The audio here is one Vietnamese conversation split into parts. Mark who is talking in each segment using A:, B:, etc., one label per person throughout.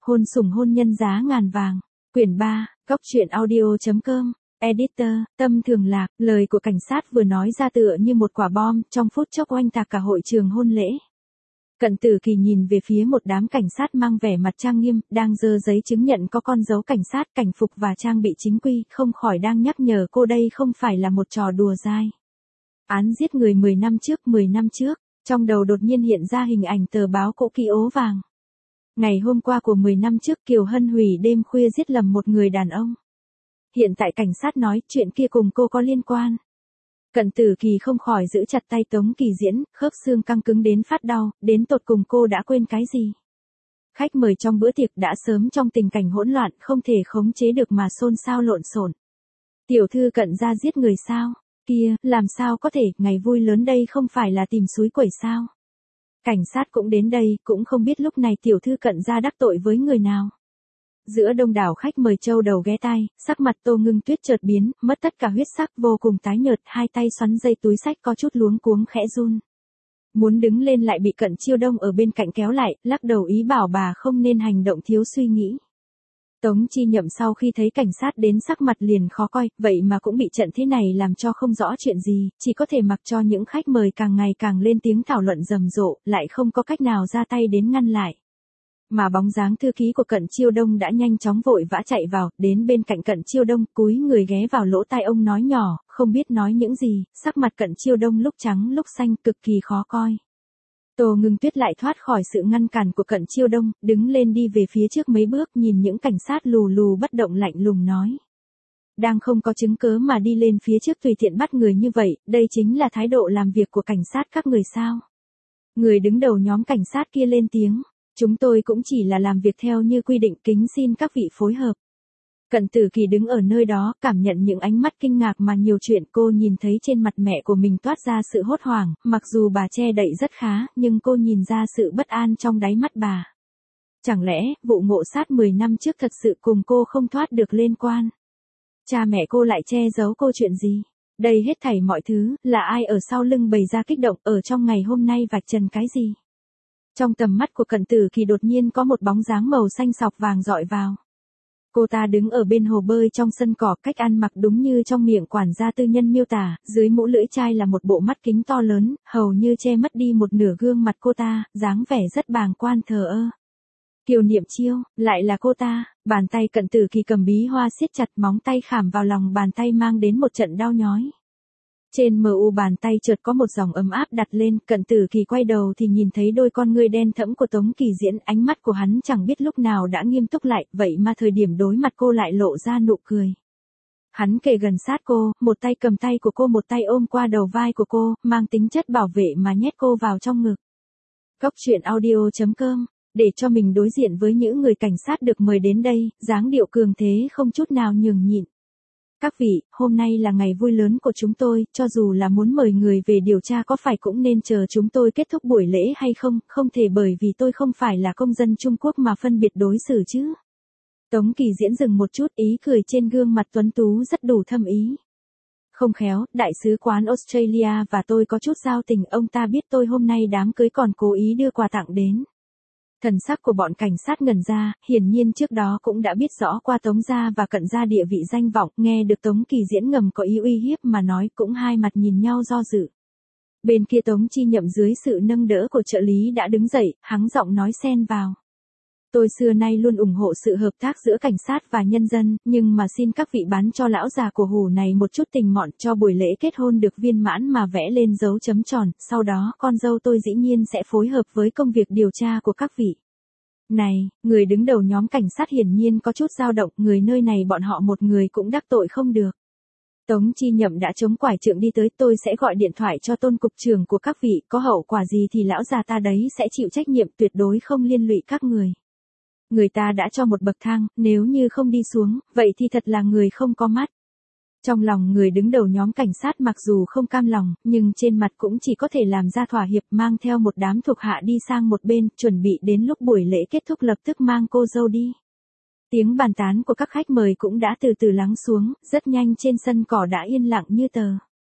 A: Hôn sủng hôn nhân giá ngàn vàng. Quyển 3, Cóc truyện audio.com. Editor, Tâm Thường Lạc. Lời của cảnh sát vừa nói ra tựa như một quả bom, trong phút chốc oanh tạc cả hội trường hôn lễ. Cận Tử Kỳ nhìn về phía một đám cảnh sát mang vẻ mặt trang nghiêm, đang giơ giấy chứng nhận có con dấu cảnh sát, cảnh phục và trang bị chính quy, không khỏi đang nhắc nhở cô đây không phải là một trò đùa dai. Án giết người 10 năm trước, 10 năm trước, trong đầu đột nhiên hiện ra hình ảnh tờ báo cũ kỹ ố vàng. Ngày hôm qua của 10 năm trước Kiều Hân hủy đêm khuya giết lầm một người đàn ông. Hiện tại cảnh sát nói chuyện kia cùng cô có liên quan. Cận Tử Kỳ không khỏi giữ chặt tay Tống Kỳ Diễn, khớp xương căng cứng đến phát đau, đến tột cùng cô đã quên cái gì. Khách mời trong bữa tiệc đã sớm trong tình cảnh hỗn loạn, không thể khống chế được mà xôn xao lộn xộn. Tiểu thư Cận gia giết người sao? Kia, làm sao có thể, ngày vui lớn đây không phải là tìm xúi quẩy sao? Cảnh sát cũng đến đây, cũng không biết lúc này tiểu thư Cận gia đắc tội với người nào. Giữa đông đảo khách mời châu đầu ghé tai, sắc mặt Tô Ngưng Tuyết chợt biến, mất tất cả huyết sắc, vô cùng tái nhợt, hai tay xoắn dây túi xách có chút luống cuống khẽ run. Muốn đứng lên lại bị Cận Chiêu Đông ở bên cạnh kéo lại, lắc đầu ý bảo bà không nên hành động thiếu suy nghĩ. Tống Chi Nhậm sau khi thấy cảnh sát đến sắc mặt liền khó coi, vậy mà cũng bị trận thế này làm cho không rõ chuyện gì, chỉ có thể mặc cho những khách mời càng ngày càng lên tiếng thảo luận rầm rộ, lại không có cách nào ra tay đến ngăn lại. Mà bóng dáng thư ký của Cận Chiêu Đông đã nhanh chóng vội vã chạy vào, đến bên cạnh Cận Chiêu Đông, cúi người ghé vào lỗ tai ông nói nhỏ, không biết nói những gì, sắc mặt Cận Chiêu Đông lúc trắng lúc xanh cực kỳ khó coi. Tô Ngưng Tuyết lại thoát khỏi sự ngăn cản của Cận Chiêu Đông, đứng lên đi về phía trước mấy bước, nhìn những cảnh sát lù lù bất động lạnh lùng nói. Đang không có chứng cớ mà đi lên phía trước tùy tiện bắt người như vậy, đây chính là thái độ làm việc của cảnh sát các người sao? Người đứng đầu nhóm cảnh sát kia lên tiếng. Chúng tôi cũng chỉ là làm việc theo như quy định, kính xin các vị phối hợp. Cận Tử Kỳ đứng ở nơi đó, cảm nhận những ánh mắt kinh ngạc mà nhiều chuyện cô nhìn thấy trên mặt mẹ của mình toát ra sự hốt hoảng, mặc dù bà che đậy rất khá, nhưng cô nhìn ra sự bất an trong đáy mắt bà. Chẳng lẽ, vụ ngộ sát 10 năm trước thật sự cùng cô không thoát được liên quan? Cha mẹ cô lại che giấu cô chuyện gì? Đây hết thảy mọi thứ, là ai ở sau lưng bày ra kích động, ở trong ngày hôm nay vạch trần cái gì? Trong tầm mắt của Cận Tử Kỳ đột nhiên có một bóng dáng màu xanh sọc vàng dọi vào. Cô ta đứng ở bên hồ bơi trong sân cỏ, cách ăn mặc đúng như trong miệng quản gia tư nhân miêu tả, dưới mũ lưỡi chai là một bộ mắt kính to lớn, hầu như che mất đi một nửa gương mặt cô ta, dáng vẻ rất bàng quan thờ ơ. Kiều Niệm Chiêu, lại là cô ta, bàn tay Cận Tử Kỳ cầm bí hoa siết chặt, móng tay khảm vào lòng bàn tay mang đến một trận đau nhói. Trên mu bàn tay chợt có một dòng ấm áp đặt lên, Cận Tử Kỳ quay đầu thì nhìn thấy đôi con ngươi đen thẫm của Tống Kỳ Diễn, ánh mắt của hắn chẳng biết lúc nào đã nghiêm túc lại, vậy mà thời điểm đối mặt cô lại lộ ra nụ cười. Hắn kề gần sát cô, một tay cầm tay của cô, một tay ôm qua đầu vai của cô, mang tính chất bảo vệ mà nhét cô vào trong ngực. Cóc truyện audio.com, để cho mình đối diện với những người cảnh sát được mời đến đây, dáng điệu cường thế không chút nào nhường nhịn. Các vị, hôm nay là ngày vui lớn của chúng tôi, cho dù là muốn mời người về điều tra có phải cũng nên chờ chúng tôi kết thúc buổi lễ hay không, không thể bởi vì tôi không phải là công dân Trung Quốc mà phân biệt đối xử chứ. Tống Kỳ Diễn dừng một chút, ý cười trên gương mặt tuấn tú rất đủ thâm ý. Không khéo, đại sứ quán Australia và tôi có chút giao tình, ông ta biết tôi hôm nay đám cưới còn cố ý đưa quà tặng đến. Thần sắc của bọn cảnh sát ngẩn ra, hiển nhiên trước đó cũng đã biết rõ qua Tống gia và Cận gia địa vị danh vọng, nghe được Tống Kỳ Diễn ngầm có ý uy hiếp mà nói, cũng hai mặt nhìn nhau do dự. Bên kia Tống Chi Nhậm dưới sự nâng đỡ của trợ lý đã đứng dậy, hắng giọng nói xen vào. Tôi xưa nay luôn ủng hộ sự hợp tác giữa cảnh sát và nhân dân, nhưng mà xin các vị bán cho lão già của hủ này một chút tình mọn, cho buổi lễ kết hôn được viên mãn mà vẽ lên dấu chấm tròn, sau đó con dâu tôi dĩ nhiên sẽ phối hợp với công việc điều tra của các vị. Này, người đứng đầu nhóm cảnh sát hiển nhiên có chút dao động, người nơi này bọn họ một người cũng đắc tội không được. Tống Chi Nhậm đã chống quải trượng đi tới, tôi sẽ gọi điện thoại cho Tôn cục trưởng của các vị, có hậu quả gì thì lão già ta đấy sẽ chịu trách nhiệm, tuyệt đối không liên lụy các người. Người ta đã cho một bậc thang, nếu như không đi xuống, vậy thì thật là người không có mắt. Trong lòng người đứng đầu nhóm cảnh sát mặc dù không cam lòng, nhưng trên mặt cũng chỉ có thể làm ra thỏa hiệp, mang theo một đám thuộc hạ đi sang một bên, chuẩn bị đến lúc buổi lễ kết thúc lập tức mang cô dâu đi. Tiếng bàn tán của các khách mời cũng đã từ từ lắng xuống, rất nhanh trên sân cỏ đã yên lặng như tờ.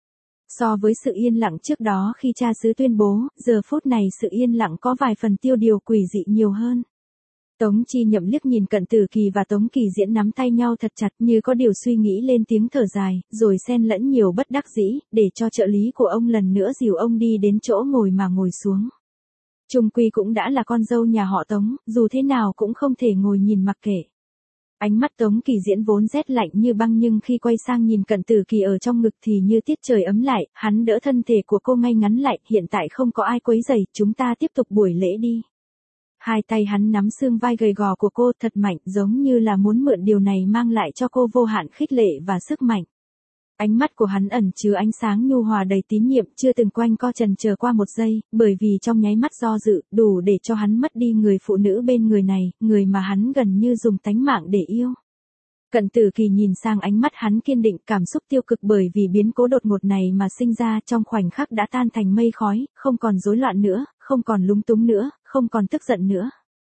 A: So với sự yên lặng trước đó khi cha xứ tuyên bố, giờ phút này sự yên lặng có vài phần tiêu điều quỷ dị nhiều hơn. Tống Chi Nhậm liếc nhìn Cận Tử Kỳ và Tống Kỳ Diễn nắm tay nhau thật chặt như có điều suy nghĩ lên tiếng thở dài, rồi xen lẫn nhiều bất đắc dĩ, để cho trợ lý của ông lần nữa dìu ông đi đến chỗ ngồi mà ngồi xuống. Chung quy cũng đã là con dâu nhà họ Tống, dù thế nào cũng không thể ngồi nhìn mặc kệ. Ánh mắt Tống Kỳ Diễn vốn rét lạnh như băng nhưng khi quay sang nhìn Cận Tử Kỳ ở trong ngực thì như tiết trời ấm lại, hắn đỡ thân thể của cô ngay ngắn lại, hiện tại không có ai quấy rầy, chúng ta tiếp tục buổi lễ đi. Hai tay hắn nắm xương vai gầy gò của cô thật mạnh, giống như là muốn mượn điều này mang lại cho cô vô hạn khích lệ và sức mạnh. Ánh mắt của hắn ẩn chứa ánh sáng nhu hòa đầy tín nhiệm, chưa từng quanh co chần chờ qua một giây, bởi vì trong nháy mắt do dự, đủ để cho hắn mất đi người phụ nữ bên người này, người mà hắn gần như dùng tánh mạng để yêu. Cận Tử Kỳ nhìn sang ánh mắt hắn kiên định, cảm xúc tiêu cực bởi vì biến cố đột ngột này mà sinh ra trong khoảnh khắc đã tan thành mây khói, không còn rối loạn nữa, không còn lúng túng nữa, không còn tức giận nữa.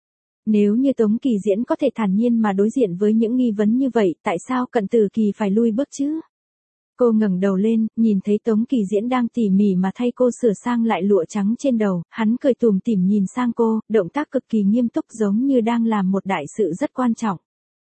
A: Nếu như Tống Kỳ Diễn có thể thản nhiên mà đối diện với những nghi vấn như vậy, tại sao Cận Tử Kỳ phải lui bước chứ? Cô ngẩng đầu lên, nhìn thấy Tống Kỳ Diễn đang tỉ mỉ mà thay cô sửa sang lại lụa trắng trên đầu, hắn cười tủm tỉm nhìn sang cô, động tác cực kỳ nghiêm túc giống như đang làm một đại sự rất quan trọng.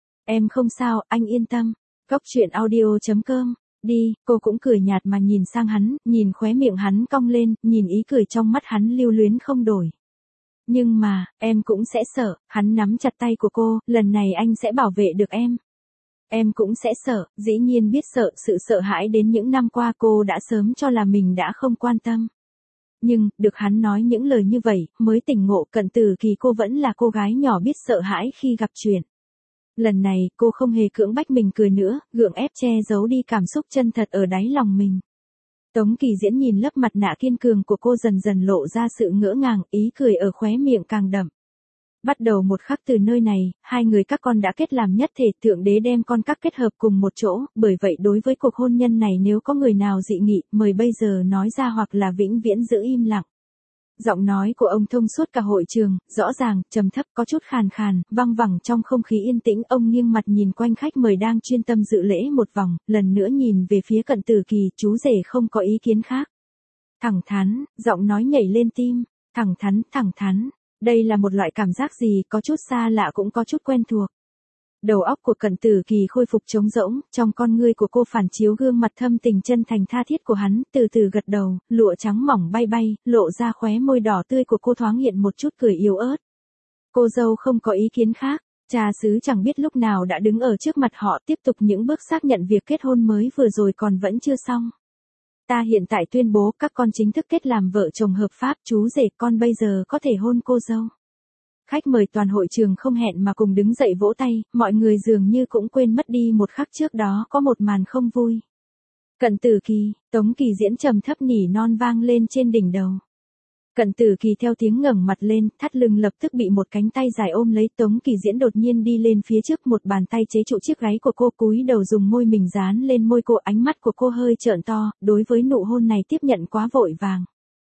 A: Em không sao, anh yên tâm. Cóc truyện audio.com. Đi, cô cũng cười nhạt mà nhìn sang hắn, nhìn khóe miệng hắn cong lên, nhìn ý cười trong mắt hắn lưu luyến không đổi. Nhưng mà, em cũng sẽ sợ, hắn nắm chặt tay của cô, lần này anh sẽ bảo vệ được em. Em cũng sẽ sợ, dĩ nhiên biết sợ, sự sợ hãi đến những năm qua cô đã sớm cho là mình đã không quan tâm. Nhưng, được hắn nói những lời như vậy, mới tỉnh ngộ Cận Tử Kỳ cô vẫn là cô gái nhỏ biết sợ hãi khi gặp chuyện. Lần này, cô không hề cưỡng bách mình cười nữa, gượng ép che giấu đi cảm xúc chân thật ở đáy lòng mình. Tống Kỳ Diễn nhìn lớp mặt nạ kiên cường của cô dần dần lộ ra sự ngỡ ngàng, ý cười ở khóe miệng càng đậm. Bắt đầu một khắc từ nơi này, hai người các con đã kết làm nhất thể, Thượng Đế đem con các kết hợp cùng một chỗ, bởi vậy đối với cuộc hôn nhân này nếu có người nào dị nghị, mời bây giờ nói ra hoặc là vĩnh viễn giữ im lặng. Giọng nói của ông thông suốt cả hội trường, rõ ràng, trầm thấp, có chút khàn khàn, văng vẳng trong không khí yên tĩnh, ông nghiêng mặt nhìn quanh khách mời đang chuyên tâm dự lễ một vòng, lần nữa nhìn về phía Cận Tử Kỳ, chú rể không có ý kiến khác. Thẳng thắn, giọng nói nhảy lên tim, thẳng thắn, đây là một loại cảm giác gì, có chút xa lạ cũng có chút quen thuộc. Đầu óc của Cận Tử Kỳ khôi phục trống rỗng, trong con ngươi của cô phản chiếu gương mặt thâm tình chân thành tha thiết của hắn, từ từ gật đầu, lụa trắng mỏng bay bay, lộ ra khóe môi đỏ tươi của cô thoáng hiện một chút cười yếu ớt. Cô dâu không có ý kiến khác, cha xứ chẳng biết lúc nào đã đứng ở trước mặt họ tiếp tục những bước xác nhận việc kết hôn mới vừa rồi còn vẫn chưa xong. Ta hiện tại tuyên bố các con chính thức kết làm vợ chồng hợp pháp, chú rể con bây giờ có thể hôn cô dâu. Khách mời toàn hội trường không hẹn mà cùng đứng dậy vỗ tay, mọi người dường như cũng quên mất đi một khắc trước đó có một màn không vui. Cận Tử Kỳ, Tống Kỳ Diễn trầm thấp nỉ non vang lên trên đỉnh đầu. Cận Tử Kỳ theo tiếng ngẩng mặt lên, thắt lưng lập tức bị một cánh tay dài ôm lấy, Tống Kỳ Diễn đột nhiên đi lên phía trước, một bàn tay chế trụ chiếc gáy của cô, cúi đầu dùng môi mình dán lên môi cô, ánh mắt của cô hơi trợn to, đối với nụ hôn này tiếp nhận quá vội vàng.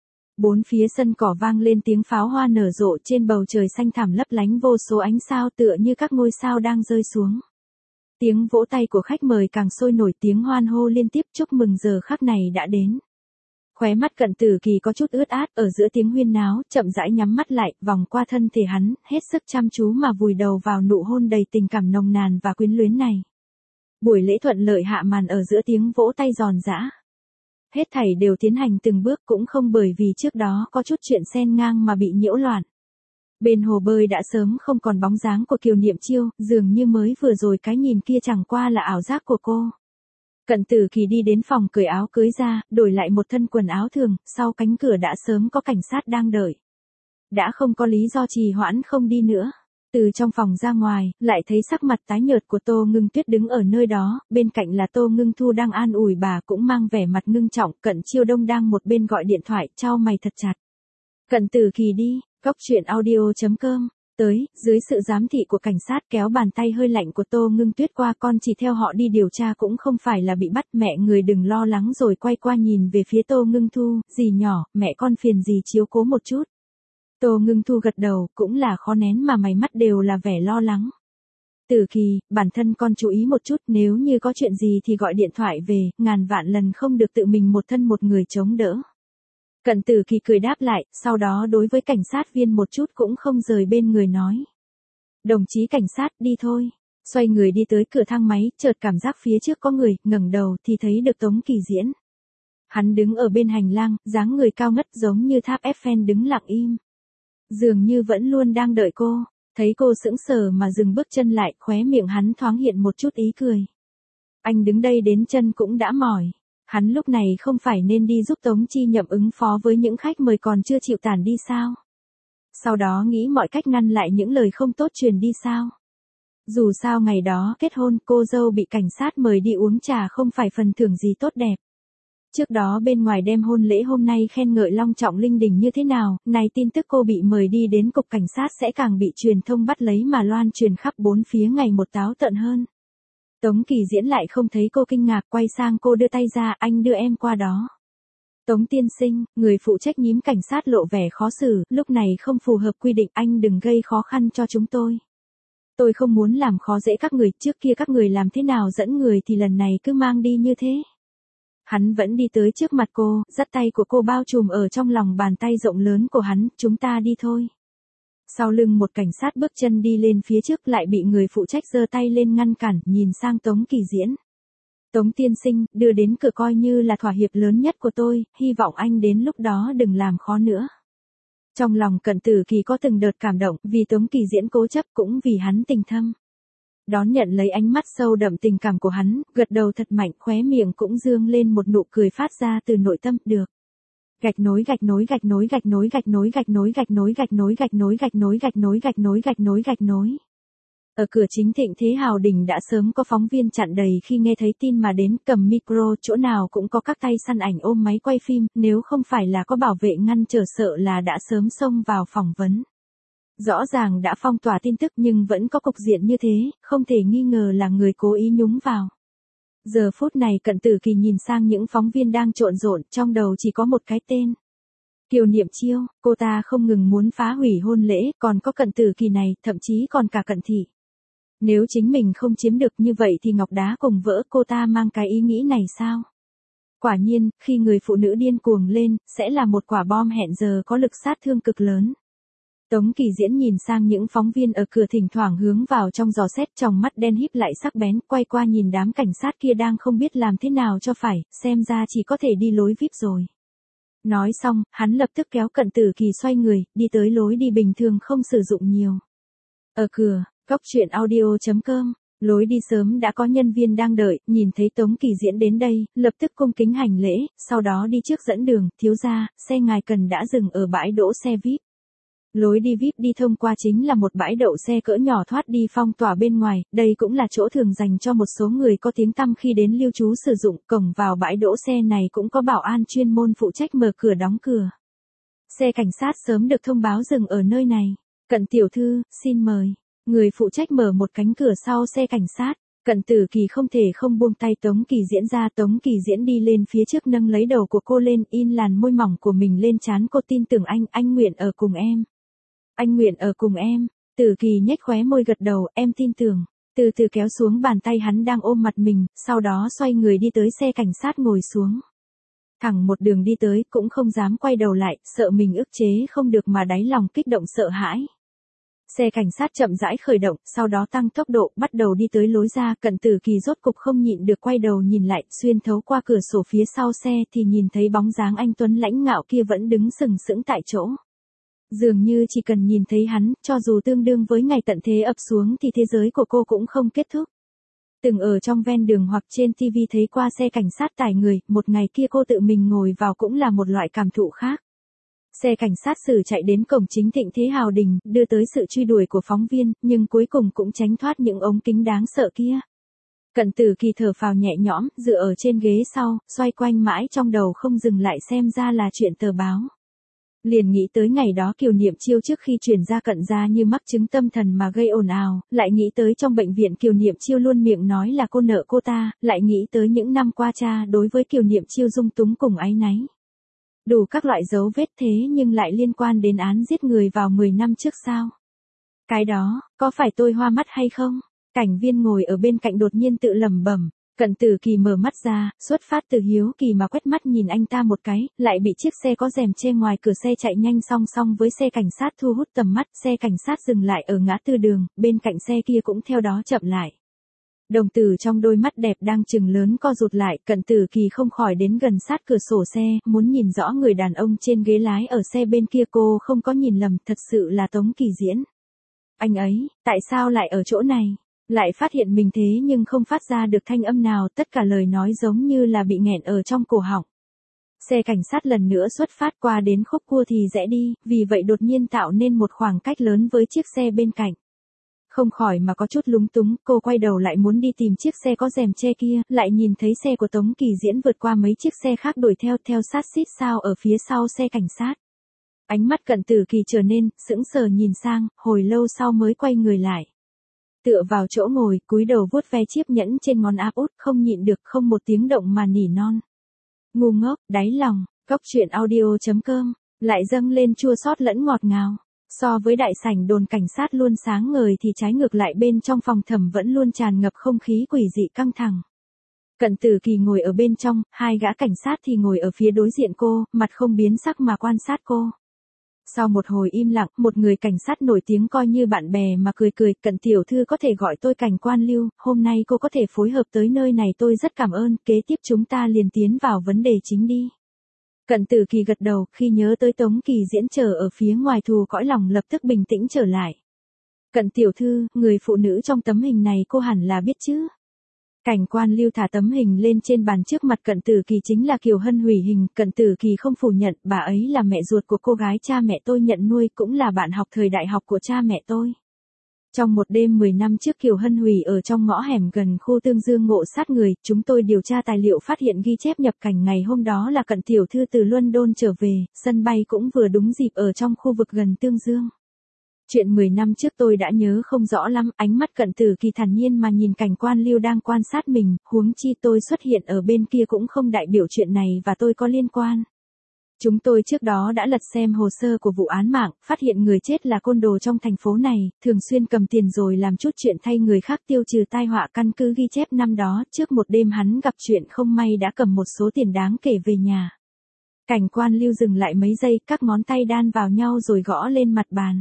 A: Bốn phía sân cỏ vang lên tiếng pháo hoa nở rộ, trên bầu trời xanh thẳm lấp lánh vô số ánh sao tựa như các ngôi sao đang rơi xuống. Tiếng vỗ tay của khách mời càng sôi nổi, tiếng hoan hô liên tiếp chúc mừng giờ khắc này đã đến. Khóe mắt Cận Tử Kỳ có chút ướt át, ở giữa tiếng huyên náo, chậm rãi nhắm mắt lại, vòng qua thân thể hắn, hết sức chăm chú mà vùi đầu vào nụ hôn đầy tình cảm nồng nàn và quyến luyến này. Buổi lễ thuận lợi hạ màn ở giữa tiếng vỗ tay giòn giã. Hết thảy đều tiến hành từng bước, cũng không bởi vì trước đó có chút chuyện xen ngang mà bị nhiễu loạn. Bên hồ bơi đã sớm không còn bóng dáng của Kiều Niệm Chiêu, dường như mới vừa rồi cái nhìn kia chẳng qua là ảo giác của cô. Cận Tử Kỳ đi đến phòng cởi áo cưới ra, đổi lại một thân quần áo thường, sau cánh cửa đã sớm có cảnh sát đang đợi. Đã không có lý do trì hoãn không đi nữa. Từ trong phòng ra ngoài, lại thấy sắc mặt tái nhợt của Tô Ngưng Tuyết đứng ở nơi đó, bên cạnh là Tô Ngưng Thu đang an ủi bà cũng mang vẻ mặt ngưng trọng, Cận Chiêu Đông đang một bên gọi điện thoại, chau mày thật chặt. Cận Tử Kỳ đi, cóc truyện audio.com, tới, dưới sự giám thị của cảnh sát kéo bàn tay hơi lạnh của Tô Ngưng Tuyết qua, con chỉ theo họ đi điều tra cũng không phải là bị bắt, mẹ người đừng lo lắng, rồi quay qua nhìn về phía Tô Ngưng Thu, dì nhỏ, mẹ con phiền dì chiếu cố một chút. Tô Ngưng Thu gật đầu, cũng là khó nén mà mày mắt đều là vẻ lo lắng. Tử Kỳ, bản thân con chú ý một chút, nếu như có chuyện gì thì gọi điện thoại về, ngàn vạn lần không được tự mình một thân một người chống đỡ. Cận Tử Kỳ cười đáp lại, sau đó đối với cảnh sát viên một chút cũng không rời bên người nói. Đồng chí cảnh sát, đi thôi. Xoay người đi tới cửa thang máy, chợt cảm giác phía trước có người, ngẩng đầu thì thấy được Tống Kỳ Diễn. Hắn đứng ở bên hành lang, dáng người cao ngất giống như tháp Eiffel đứng lặng im. Dường như vẫn luôn đang đợi cô, thấy cô sững sờ mà dừng bước chân lại, khóe miệng hắn thoáng hiện một chút ý cười. Anh đứng đây đến chân cũng đã mỏi. Hắn lúc này không phải nên đi giúp Tống Chi Nhậm ứng phó với những khách mời còn chưa chịu tản đi sao? Sau đó nghĩ mọi cách ngăn lại những lời không tốt truyền đi sao? Dù sao ngày đó kết hôn cô dâu bị cảnh sát mời đi uống trà không phải phần thưởng gì tốt đẹp. Trước đó bên ngoài đêm hôn lễ hôm nay khen ngợi long trọng linh đình như thế nào, này tin tức cô bị mời đi đến cục cảnh sát sẽ càng bị truyền thông bắt lấy mà loan truyền khắp bốn phía ngày một táo tợn hơn. Tống Kỳ Diễn lại không thấy cô kinh ngạc, quay sang cô đưa tay ra, anh đưa em qua đó. Tống tiên sinh, người phụ trách nhím cảnh sát lộ vẻ khó xử, lúc này không phù hợp quy định, anh đừng gây khó khăn cho chúng tôi. Tôi không muốn làm khó dễ các người, trước kia các người làm thế nào dẫn người thì lần này cứ mang đi như thế. Hắn vẫn đi tới trước mặt cô, dắt tay của cô bao trùm ở trong lòng bàn tay rộng lớn của hắn, chúng ta đi thôi. Sau lưng một cảnh sát bước chân đi lên phía trước lại bị người phụ trách giơ tay lên ngăn cản, nhìn sang Tống Kỳ Diễn. Tống tiên sinh, đưa đến cửa coi như là thỏa hiệp lớn nhất của tôi, hy vọng anh đến lúc đó đừng làm khó nữa. Trong lòng Cận Tử Kỳ có từng đợt cảm động, vì Tống Kỳ Diễn cố chấp cũng vì hắn tình thâm. Đón nhận lấy ánh mắt sâu đậm tình cảm của hắn, gật đầu thật mạnh, khóe miệng cũng dương lên một nụ cười phát ra từ nội tâm, được. Gạch nối gạch nối gạch nối gạch nối gạch nối gạch nối gạch nối gạch nối gạch nối gạch nối gạch nối gạch nối gạch nối gạch nối. Ở cửa chính Thịnh Thế Hào Đình đã sớm có phóng viên chặn đầy khi nghe thấy tin mà đến, cầm micro, chỗ nào cũng có các tay săn ảnh ôm máy quay phim, nếu không phải là có bảo vệ ngăn trở sợ là đã sớm xông vào phỏng vấn. Rõ ràng đã phong tỏa tin tức nhưng vẫn có cục diện như thế, không thể nghi ngờ là người cố ý nhúng vào. Giờ phút này Cận Tử Kỳ nhìn sang những phóng viên đang trộn rộn, trong đầu chỉ có một cái tên. Kiều Niệm Chiêu, cô ta không ngừng muốn phá hủy hôn lễ, còn có Cận Tử Kỳ này, thậm chí còn cả Cận Thị. Nếu chính mình không chiếm được như vậy thì ngọc đá cùng vỡ, cô ta mang cái ý nghĩ này sao? Quả nhiên, khi người phụ nữ điên cuồng lên, sẽ là một quả bom hẹn giờ có lực sát thương cực lớn. Tống Kỳ Diễn nhìn sang những phóng viên ở cửa thỉnh thoảng hướng vào trong dò xét, trong mắt đen híp lại sắc bén, quay qua nhìn đám cảnh sát kia đang không biết làm thế nào cho phải, xem ra chỉ có thể đi lối VIP rồi. Nói xong, hắn lập tức kéo Cận Tử Kỳ xoay người, đi tới lối đi bình thường không sử dụng nhiều. Ở cửa, Cóc Truyện Audio.com, lối đi sớm đã có nhân viên đang đợi, nhìn thấy Tống Kỳ Diễn đến đây, lập tức cung kính hành lễ, sau đó đi trước dẫn đường, thiếu gia, xe ngài cần đã dừng ở bãi đỗ xe VIP. Lối đi VIP đi thông qua chính là một bãi đậu xe cỡ nhỏ thoát đi phong tỏa bên ngoài, đây cũng là chỗ thường dành cho một số người có tiếng tăm khi đến lưu trú sử dụng, cổng vào bãi đỗ xe này cũng có bảo an chuyên môn phụ trách mở cửa đóng cửa. Xe cảnh sát sớm được thông báo dừng ở nơi này. Cận tiểu thư, xin mời. Người phụ trách mở một cánh cửa sau xe cảnh sát. Cận Tử Kỳ không thể không buông tay Tống Kỳ Diễn ra, Tống Kỳ Diễn đi lên phía trước nâng lấy đầu của cô lên, in làn môi mỏng của mình lên trán cô, tin tưởng anh nguyện ở cùng em. Anh nguyện ở cùng em. Tử Kỳ nhếch khóe môi gật đầu, em tin tưởng. Từ từ kéo xuống bàn tay hắn đang ôm mặt mình, sau đó xoay người đi tới xe cảnh sát ngồi xuống. Thẳng một đường đi tới, cũng không dám quay đầu lại, sợ mình ức chế không được mà đáy lòng kích động sợ hãi. Xe cảnh sát chậm rãi khởi động, sau đó tăng tốc độ, bắt đầu đi tới lối ra, Cận Tử Kỳ rốt cục không nhịn được quay đầu nhìn lại, xuyên thấu qua cửa sổ phía sau xe thì nhìn thấy bóng dáng anh tuấn lãnh ngạo kia vẫn đứng sừng sững tại chỗ. Dường như chỉ cần nhìn thấy hắn, cho dù tương đương với ngày tận thế ập xuống thì thế giới của cô cũng không kết thúc. Từng ở trong ven đường hoặc trên TV thấy qua xe cảnh sát tải người, một ngày kia cô tự mình ngồi vào cũng là một loại cảm thụ khác. Xe cảnh sát xử chạy đến cổng chính Thịnh Thế Hào Đình, đưa tới sự truy đuổi của phóng viên, nhưng cuối cùng cũng tránh thoát những ống kính đáng sợ kia. Cận Tử Kỳ thở phào nhẹ nhõm, dựa ở trên ghế sau, xoay quanh mãi trong đầu không dừng lại, xem ra là chuyện tờ báo. Liền nghĩ tới ngày đó Kiều Niệm Chiêu trước khi chuyển ra Cận gia như mắc chứng tâm thần mà gây ồn ào, lại nghĩ tới trong bệnh viện Kiều Niệm Chiêu luôn miệng nói là cô nợ cô ta, lại nghĩ tới những năm qua cha đối với Kiều Niệm Chiêu dung túng cùng áy náy. Đủ các loại dấu vết, thế nhưng lại liên quan đến án giết người vào 10 năm trước sao? Cái đó, có phải tôi hoa mắt hay không? Cảnh viên ngồi ở bên cạnh đột nhiên tự lẩm bẩm. Cận Tử Kỳ mở mắt ra, xuất phát từ hiếu kỳ mà quét mắt nhìn anh ta một cái, lại bị chiếc xe có rèm che ngoài cửa xe chạy nhanh song song với xe cảnh sát thu hút tầm mắt, xe cảnh sát dừng lại ở ngã tư đường, bên cạnh xe kia cũng theo đó chậm lại. Đồng tử trong đôi mắt đẹp đang trừng lớn co rụt lại, Cận Tử Kỳ không khỏi đến gần sát cửa sổ xe, muốn nhìn rõ người đàn ông trên ghế lái ở xe bên kia. Cô không có nhìn lầm, thật sự là Tống Kỳ Diễn. Anh ấy, tại sao lại ở chỗ này? Lại phát hiện mình thế nhưng không phát ra được thanh âm nào, tất cả lời nói giống như là bị nghẹn ở trong cổ họng. Xe cảnh sát lần nữa xuất phát, qua đến khúc cua thì rẽ đi, vì vậy đột nhiên tạo nên một khoảng cách lớn với chiếc xe bên cạnh. Không khỏi mà có chút lúng túng, cô quay đầu lại muốn đi tìm chiếc xe có rèm che kia, lại nhìn thấy xe của Tống Kỳ Diễn vượt qua mấy chiếc xe khác đuổi theo sát xít sao ở phía sau xe cảnh sát. Ánh mắt Cận Tử Kỳ trở nên sững sờ nhìn sang, hồi lâu sau mới quay người lại. Tựa vào chỗ ngồi, cúi đầu vuốt ve chiếc nhẫn trên ngón áp út, không nhịn được không một tiếng động mà nỉ non. Ngu ngốc, đáy lòng, Cóc Truyện Audio.com, lại dâng lên chua xót lẫn ngọt ngào. So với đại sảnh đồn cảnh sát luôn sáng ngời thì trái ngược lại bên trong phòng thẩm vẫn luôn tràn ngập không khí quỷ dị căng thẳng. Cận Tử Kỳ ngồi ở bên trong, hai gã cảnh sát thì ngồi ở phía đối diện cô, mặt không biến sắc mà quan sát cô. Sau một hồi im lặng, một người cảnh sát nổi tiếng coi như bạn bè mà cười, Cận tiểu thư có thể gọi tôi Cảnh Quan Lưu, hôm nay cô có thể phối hợp tới nơi này tôi rất cảm ơn, kế tiếp chúng ta liền tiến vào vấn đề chính đi. Cận Tử Kỳ gật đầu, khi nhớ tới Tống Kỳ Diễn chờ ở phía ngoài thù cõi lòng lập tức bình tĩnh trở lại. Cận tiểu thư, người phụ nữ trong tấm hình này cô hẳn là biết chứ. Cảnh Quan Lưu thả tấm hình lên trên bàn trước mặt Cận Tử Kỳ, chính là Kiều Hân hủy hình. Cận Tử Kỳ không phủ nhận, bà ấy là mẹ ruột của cô gái cha mẹ tôi nhận nuôi, cũng là bạn học thời đại học của cha mẹ tôi. Trong một đêm 10 năm trước Kiều Hân hủy ở trong ngõ hẻm gần khu Tương Dương ngộ sát người, chúng tôi điều tra tài liệu phát hiện ghi chép nhập cảnh ngày hôm đó là Cận tiểu thư từ London trở về, sân bay cũng vừa đúng dịp ở trong khu vực gần Tương Dương. Chuyện 10 năm trước tôi đã nhớ không rõ lắm, ánh mắt Cận Tử Kỳ thản nhiên mà nhìn Cảnh Quan Lưu đang quan sát mình, huống chi tôi xuất hiện ở bên kia cũng không đại biểu chuyện này và tôi có liên quan. Chúng tôi trước đó đã lật xem hồ sơ của vụ án mạng, phát hiện người chết là côn đồ trong thành phố này, thường xuyên cầm tiền rồi làm chút chuyện thay người khác tiêu trừ tai họa. Căn cứ ghi chép năm đó, trước một đêm hắn gặp chuyện không may đã cầm một số tiền đáng kể về nhà. Cảnh Quan Lưu dừng lại mấy giây, các ngón tay đan vào nhau rồi gõ lên mặt bàn.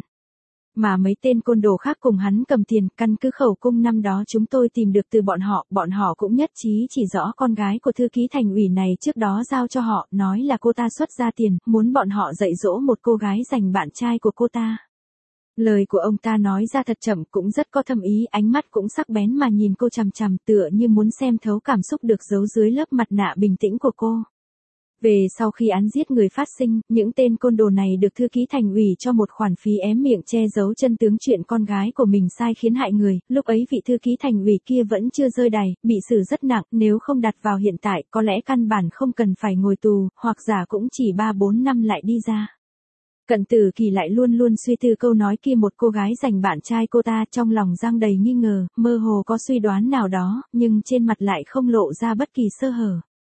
A: Mà mấy tên côn đồ khác cùng hắn cầm tiền, căn cứ khẩu cung năm đó chúng tôi tìm được từ bọn họ cũng nhất trí chỉ rõ con gái của thư ký thành ủy này trước đó giao cho họ, nói là cô ta xuất ra tiền, muốn bọn họ dạy dỗ một cô gái giành bạn trai của cô ta. Lời của ông ta nói ra thật chậm cũng rất có thâm ý, ánh mắt cũng sắc bén mà nhìn cô chằm chằm, tựa như muốn xem thấu cảm xúc được giấu dưới lớp mặt nạ bình tĩnh của cô. Về sau khi án giết người phát sinh, những tên côn đồ này được thư ký thành ủy cho một khoản phí ém miệng che giấu chân tướng chuyện con gái của mình sai khiến hại người, lúc ấy vị thư ký thành ủy kia vẫn chưa rơi đày, bị xử rất nặng, nếu không đặt vào hiện tại có lẽ căn bản không cần phải ngồi tù, hoặc giả cũng chỉ 3-4 năm lại đi ra. Cận Tử Kỳ lại luôn luôn suy tư câu nói kia, một cô gái giành bạn trai cô ta, trong lòng giăng đầy nghi ngờ, mơ hồ có suy đoán nào đó, nhưng trên mặt lại không lộ ra bất kỳ sơ hở.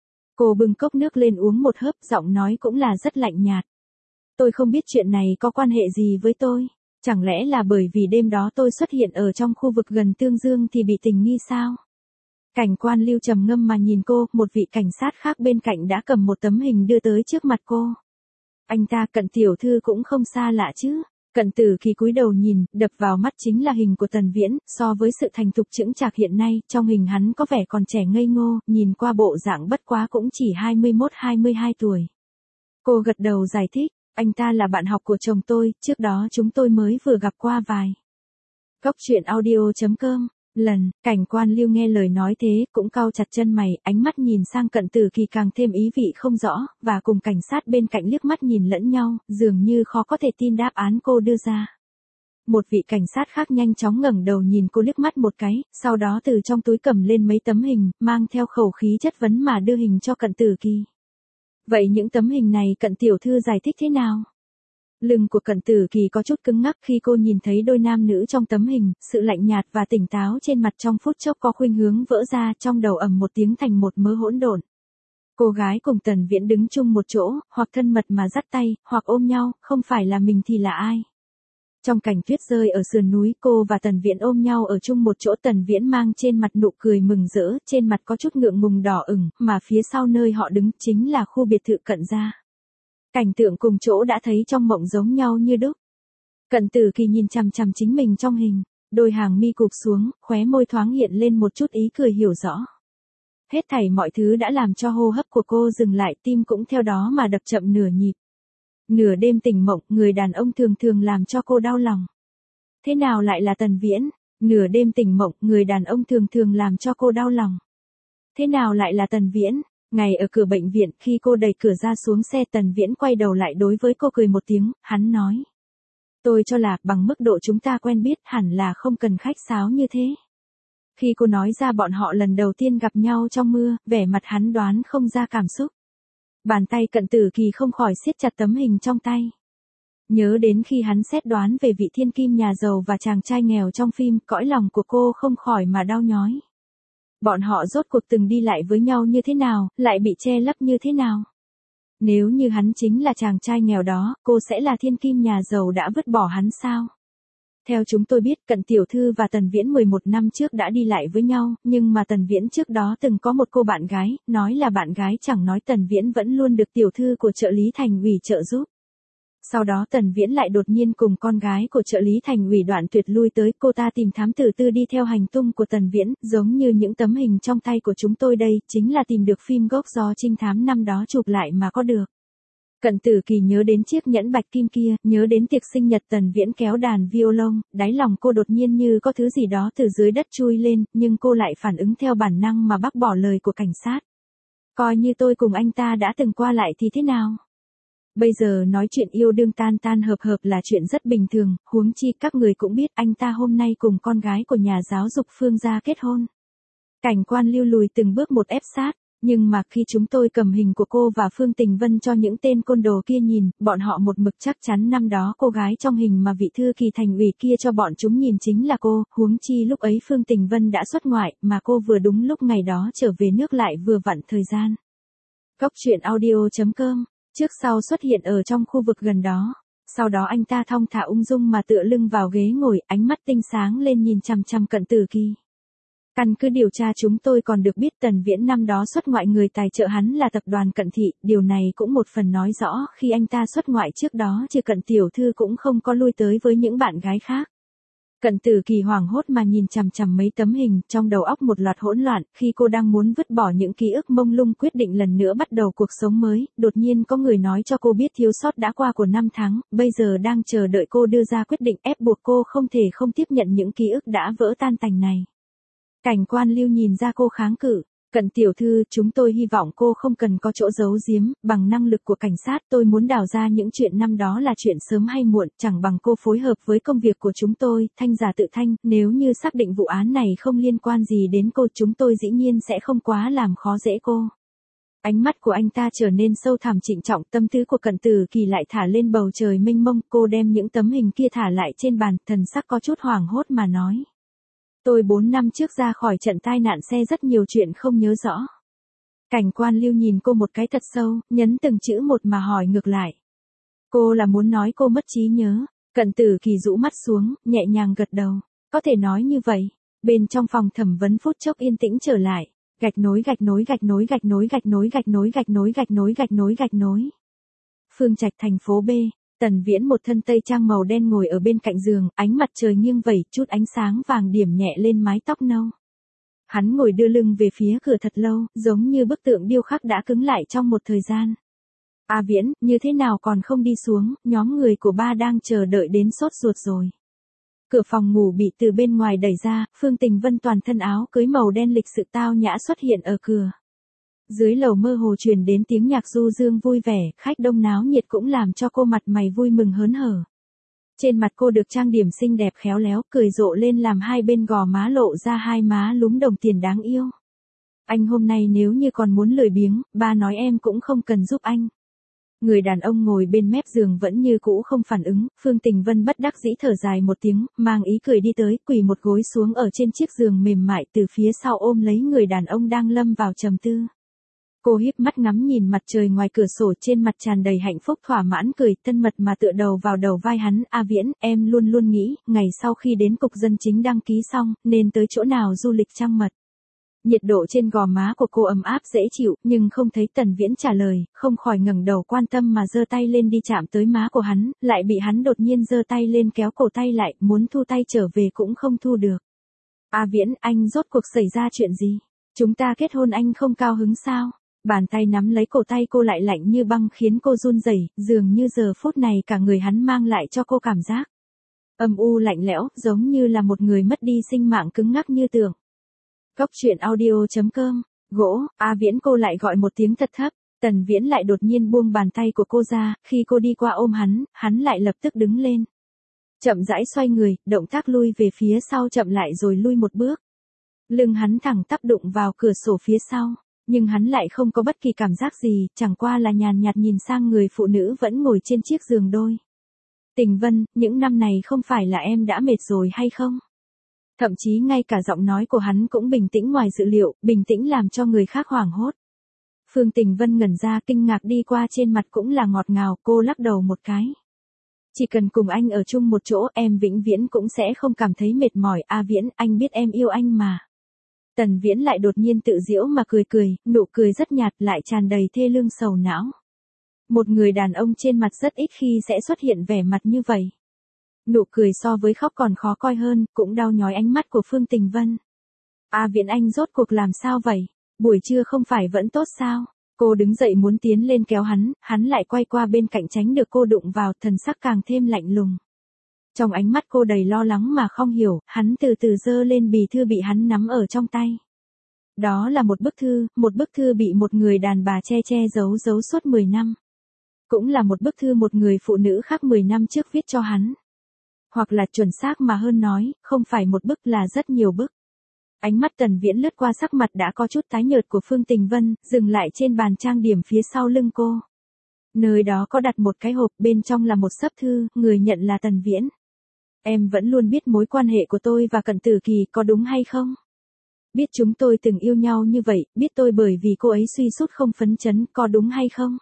A: Cô bưng cốc nước lên uống một hớp, giọng nói cũng là rất lạnh nhạt. Tôi không biết chuyện này có quan hệ gì với tôi. Chẳng lẽ là bởi vì đêm đó tôi xuất hiện ở trong khu vực gần Tương Dương thì bị tình nghi sao? Cảnh Quan Lưu trầm ngâm mà nhìn cô, một vị cảnh sát khác bên cạnh đã cầm một tấm hình đưa tới trước mặt cô. Anh ta, Cận tiểu thư cũng không xa lạ chứ. Cận Tử Kỳ cúi đầu nhìn, đập vào mắt chính là hình của Tần Viễn, so với sự thành thục chững chạc hiện nay, trong hình hắn có vẻ còn trẻ ngây ngô, nhìn qua bộ dạng bất quá cũng chỉ 21-22 tuổi. Cô gật đầu giải thích, anh ta là bạn học của chồng tôi, trước đó chúng tôi mới vừa gặp qua vài. Cóc Truyện Audio.com. Lần, Cảnh Quan Lưu nghe lời nói thế, cũng cau chặt chân mày, ánh mắt nhìn sang Cận Tử Kỳ càng thêm ý vị không rõ, và cùng cảnh sát bên cạnh liếc mắt nhìn lẫn nhau, dường như khó có thể tin đáp án cô đưa ra. Một vị cảnh sát khác nhanh chóng ngẩng đầu nhìn cô liếc mắt một cái, sau đó từ trong túi cầm lên mấy tấm hình, mang theo khẩu khí chất vấn mà đưa hình cho Cận Tử Kỳ. Vậy những tấm hình này Cận tiểu thư giải thích thế nào? Lưng của Cận Tử Kỳ có chút cứng ngắc khi cô nhìn thấy đôi nam nữ trong tấm hình, sự lạnh nhạt và tỉnh táo trên mặt trong phút chốc có khuynh hướng vỡ ra, trong đầu ầm một tiếng thành một mớ hỗn độn. Cô gái cùng Tần Viễn đứng chung một chỗ, hoặc thân mật mà dắt tay, hoặc ôm nhau, không phải là mình thì là ai? Trong cảnh tuyết rơi ở sườn núi, cô và Tần Viễn ôm nhau ở chung một chỗ, Tần Viễn mang trên mặt nụ cười mừng rỡ, trên mặt có chút ngượng ngùng đỏ ửng, mà phía sau nơi họ đứng chính là khu biệt thự Cận gia. Cảnh tượng cùng chỗ đã thấy trong mộng giống nhau như đúc. Cận Tử Kỳ nhìn chằm chằm chính mình trong hình, đôi hàng mi cụp xuống, khóe môi thoáng hiện lên một chút ý cười hiểu rõ. Hết thảy mọi thứ đã làm cho hô hấp của cô dừng lại, tim cũng theo đó mà đập chậm nửa nhịp. Nửa đêm tỉnh mộng, người đàn ông thường thường làm cho cô đau lòng. Thế nào lại là Tần Viễn? Nửa đêm tỉnh mộng, người đàn ông thường thường làm cho cô đau lòng. Thế nào lại là Tần Viễn? Ngày ở cửa bệnh viện, khi cô đẩy cửa ra xuống xe, Tần Viễn quay đầu lại đối với cô cười một tiếng, hắn nói. Tôi cho là, bằng mức độ chúng ta quen biết, hẳn là không cần khách sáo như thế. Khi cô nói ra bọn họ lần đầu tiên gặp nhau trong mưa, vẻ mặt hắn đoán không ra cảm xúc. Bàn tay Cận Tử Kỳ không khỏi siết chặt tấm hình trong tay. Nhớ đến khi hắn xét đoán về vị thiên kim nhà giàu và chàng trai nghèo trong phim, cõi lòng của cô không khỏi mà đau nhói. Bọn họ rốt cuộc từng đi lại với nhau như thế nào, lại bị che lấp như thế nào? Nếu như hắn chính là chàng trai nghèo đó, cô sẽ là thiên kim nhà giàu đã vứt bỏ hắn sao? Theo chúng tôi biết, Cận tiểu thư và Tần Viễn 11 năm trước đã đi lại với nhau, nhưng mà Tần Viễn trước đó từng có một cô bạn gái, nói là bạn gái chẳng nói Tần Viễn vẫn luôn được tiểu thư của trợ lý thành ủy trợ giúp. Sau đó Tần Viễn lại đột nhiên cùng con gái của trợ lý thành ủy Đoạn Tuyệt lui tới, cô ta tìm thám tử tư đi theo hành tung của Tần Viễn, giống như những tấm hình trong tay của chúng tôi đây, chính là tìm được phim gốc do trinh thám năm đó chụp lại mà có được. Cận Tử Kỳ nhớ đến chiếc nhẫn bạch kim kia, nhớ đến tiệc sinh nhật Tần Viễn kéo đàn violon, đáy lòng cô đột nhiên như có thứ gì đó từ dưới đất chui lên, nhưng cô lại phản ứng theo bản năng mà bác bỏ lời của cảnh sát. Coi như tôi cùng anh ta đã từng qua lại thì thế nào? Bây giờ nói chuyện yêu đương tan tan hợp hợp là chuyện rất bình thường, huống chi các người cũng biết anh ta hôm nay cùng con gái của nhà giáo dục Phương gia kết hôn. Cảnh quan Lưu lùi từng bước một ép sát. Nhưng mà khi chúng tôi cầm hình của cô và Phương Tình Vân cho những tên côn đồ kia nhìn, bọn họ một mực chắc chắn năm đó cô gái trong hình mà vị thư kỳ thành ủy kia cho bọn chúng nhìn chính là cô, huống chi lúc ấy Phương Tình Vân đã xuất ngoại, mà cô vừa đúng lúc ngày đó trở về nước lại vừa vặn thời gian. Cóc truyện audio.com, trước sau xuất hiện ở trong khu vực gần đó. Sau đó anh ta thong thả ung dung mà tựa lưng vào ghế ngồi, ánh mắt tinh sáng lên nhìn chằm chằm Cận Tử Kỳ. Căn cứ điều tra chúng tôi còn được biết Tần Viễn năm đó xuất ngoại người tài trợ hắn là tập đoàn Cận Thị, điều này cũng một phần nói rõ khi anh ta xuất ngoại trước đó chứ Cận tiểu thư cũng không có lui tới với những bạn gái khác. Cận Tử Kỳ hoảng hốt mà nhìn chằm chằm mấy tấm hình, trong đầu óc một loạt hỗn loạn, khi cô đang muốn vứt bỏ những ký ức mông lung quyết định lần nữa bắt đầu cuộc sống mới, đột nhiên có người nói cho cô biết thiếu sót đã qua của 5 tháng, bây giờ đang chờ đợi cô đưa ra quyết định ép buộc cô không thể không tiếp nhận những ký ức đã vỡ tan tành này. Cảnh quan Lưu nhìn ra cô kháng cự, Cận tiểu thư, chúng tôi hy vọng cô không cần có chỗ giấu giếm, bằng năng lực của cảnh sát tôi muốn đào ra những chuyện năm đó là chuyện sớm hay muộn, chẳng bằng cô phối hợp với công việc của chúng tôi, thanh giả tự thanh, nếu như xác định vụ án này không liên quan gì đến cô chúng tôi dĩ nhiên sẽ không quá làm khó dễ cô. Ánh mắt của anh ta trở nên sâu thẳm trịnh trọng, tâm tư của Cận Tử Kỳ lại thả lên bầu trời mênh mông, cô đem những tấm hình kia thả lại trên bàn, thần sắc có chút hoảng hốt mà nói. Tôi 4 năm trước ra khỏi trận tai nạn xe rất nhiều chuyện không nhớ rõ. Cảnh quan Lưu nhìn cô một cái thật sâu, nhấn từng chữ một mà hỏi ngược lại. Cô là muốn nói cô mất trí nhớ. Cận Tử Kỳ rũ mắt xuống, nhẹ nhàng gật đầu. Có thể nói như vậy. Bên trong phòng thẩm vấn phút chốc yên tĩnh trở lại. Gạch nối gạch nối gạch nối gạch nối gạch nối gạch nối gạch nối gạch nối gạch nối gạch nối. Phương Trạch thành phố B. Tần Viễn một thân tây trang màu đen ngồi ở bên cạnh giường, ánh mặt trời nghiêng vẩy, chút ánh sáng vàng điểm nhẹ lên mái tóc nâu. Hắn ngồi đưa lưng về phía cửa thật lâu, giống như bức tượng điêu khắc đã cứng lại trong một thời gian. A Viễn, như thế nào còn không đi xuống, nhóm người của ba đang chờ đợi đến sốt ruột rồi. Cửa phòng ngủ bị từ bên ngoài đẩy ra, Phương Tình Vân toàn thân áo cưới màu đen lịch sự tao nhã xuất hiện ở cửa. Dưới lầu mơ hồ truyền đến tiếng nhạc du dương vui vẻ, khách đông náo nhiệt cũng làm cho cô mặt mày vui mừng hớn hở. Trên mặt cô được trang điểm xinh đẹp khéo léo, cười rộ lên làm hai bên gò má lộ ra hai má lúm đồng tiền đáng yêu. Anh hôm nay nếu như còn muốn lười biếng, ba nói em cũng không cần giúp anh. Người đàn ông ngồi bên mép giường vẫn như cũ không phản ứng, Phương Tình Vân bất đắc dĩ thở dài một tiếng, mang ý cười đi tới, quỳ một gối xuống ở trên chiếc giường mềm mại từ phía sau ôm lấy người đàn ông đang lâm vào trầm tư. Cô híp mắt ngắm nhìn mặt trời ngoài cửa sổ, trên mặt tràn đầy hạnh phúc thỏa mãn cười thân mật mà tựa đầu vào đầu vai hắn. A Viễn, em luôn luôn nghĩ, ngày sau khi đến cục dân chính đăng ký xong, nên tới chỗ nào du lịch trăng mật. Nhiệt độ trên gò má của cô ấm áp dễ chịu, nhưng không thấy Tần Viễn trả lời, không khỏi ngẩng đầu quan tâm mà giơ tay lên đi chạm tới má của hắn, lại bị hắn đột nhiên giơ tay lên kéo cổ tay lại, muốn thu tay trở về cũng không thu được. A Viễn, anh rốt cuộc xảy ra chuyện gì? Chúng ta kết hôn anh không cao hứng sao? Bàn tay nắm lấy cổ tay cô lại lạnh như băng khiến cô run rẩy, dường như giờ phút này cả người hắn mang lại cho cô cảm giác âm u lạnh lẽo, giống như là một người mất đi sinh mạng cứng ngắc như tường. Góc truyện audio.com, gỗ, A Viễn, cô lại gọi một tiếng thật thấp. Tần Viễn lại đột nhiên buông bàn tay của cô ra, khi cô đi qua ôm hắn lại lập tức đứng lên. Chậm rãi xoay người, động tác lui về phía sau chậm lại rồi lui một bước. Lưng hắn thẳng tắp đụng vào cửa sổ phía sau, nhưng hắn lại không có bất kỳ cảm giác gì, chẳng qua là nhàn nhạt nhìn sang người phụ nữ vẫn ngồi trên chiếc giường đôi. Tình Vân, những năm này không phải là em đã mệt rồi hay không? Thậm chí ngay cả giọng nói của hắn cũng bình tĩnh ngoài dự liệu, bình tĩnh làm cho người khác hoảng hốt. Phương Tình Vân ngẩn ra, kinh ngạc đi qua, trên mặt cũng là ngọt ngào, cô lắc đầu một cái. Chỉ cần cùng anh ở chung một chỗ, em vĩnh viễn cũng sẽ không cảm thấy mệt mỏi. A Viễn, anh biết em yêu anh mà. Tần Viễn lại đột nhiên tự giễu mà cười, nụ cười rất nhạt lại tràn đầy thê lương sầu não. Một người đàn ông trên mặt rất ít khi sẽ xuất hiện vẻ mặt như vậy. Nụ cười so với khóc còn khó coi hơn, cũng đau nhói ánh mắt của Phương Tình Vân. A Viễn, anh rốt cuộc làm sao vậy? Buổi trưa không phải vẫn tốt sao? Cô đứng dậy muốn tiến lên kéo hắn lại quay qua bên cạnh tránh được cô đụng vào, thần sắc càng thêm lạnh lùng. Trong ánh mắt cô đầy lo lắng mà không hiểu, hắn từ từ giơ lên bì thư bị hắn nắm ở trong tay. Đó là một bức thư bị một người đàn bà che giấu suốt 10 năm. Cũng là một bức thư một người phụ nữ khác 10 năm trước viết cho hắn. Hoặc là chuẩn xác mà hơn nói, không phải một bức là rất nhiều bức. Ánh mắt Tần Viễn lướt qua sắc mặt đã có chút tái nhợt của Phương Tình Vân, dừng lại trên bàn trang điểm phía sau lưng cô. Nơi đó có đặt một cái hộp, bên trong là một xấp thư, người nhận là Tần Viễn. Em vẫn luôn biết mối quan hệ của tôi và Cận Tử Kỳ, có đúng hay không? Biết chúng tôi từng yêu nhau như vậy, biết tôi bởi vì cô ấy suy sút không phấn chấn, có đúng hay không?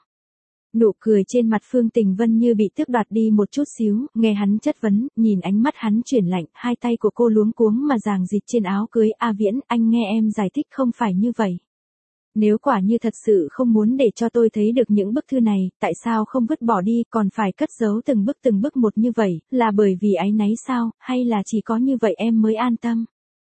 A: Nụ cười trên mặt Phương Tình Vân như bị tước đoạt đi một chút xíu, nghe hắn chất vấn, nhìn ánh mắt hắn chuyển lạnh, hai tay của cô luống cuống mà ràng rịt trên áo cưới. A Viễn, anh nghe em giải thích, không phải như vậy. Nếu quả như thật sự không muốn để cho tôi thấy được những bức thư này, tại sao không vứt bỏ đi, còn phải cất giấu từng bức một như vậy, là bởi vì áy náy sao, hay là chỉ có như vậy em mới an tâm?